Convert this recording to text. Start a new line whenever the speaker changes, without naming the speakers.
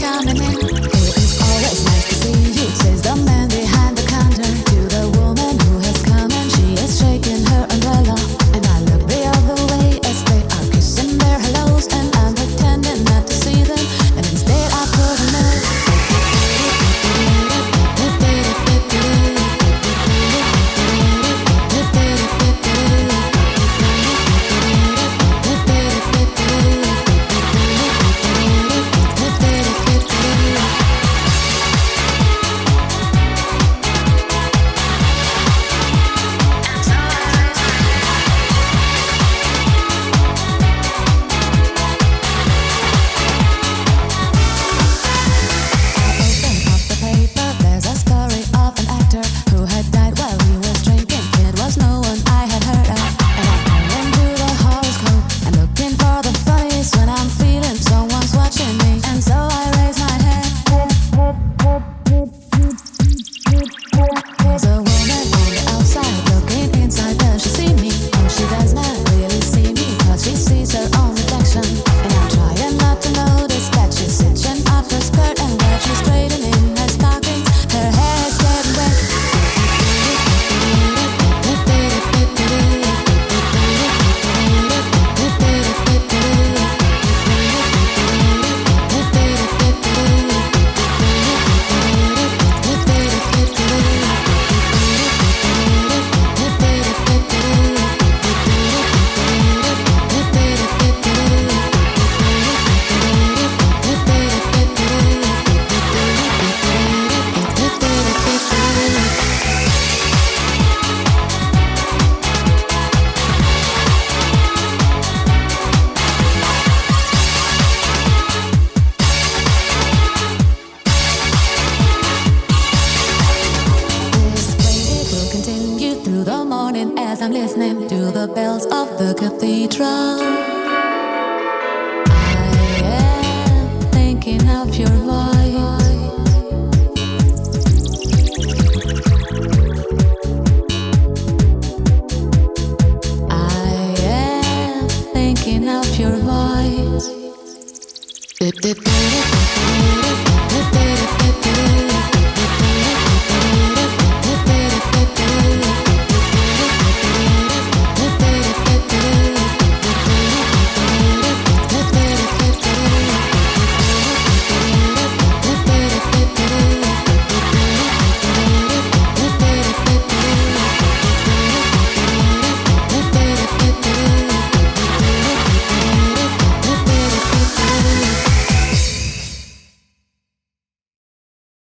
coming in. It is always nice to see you, says the man behind the counter to the woman who has come and she is shaking her umbrella. And I look the other way as they are kissing their hellos, and I'm pretending not to see them, and instead I put a note. As I'm listening to the bells of the cathedral, I am thinking of your voice.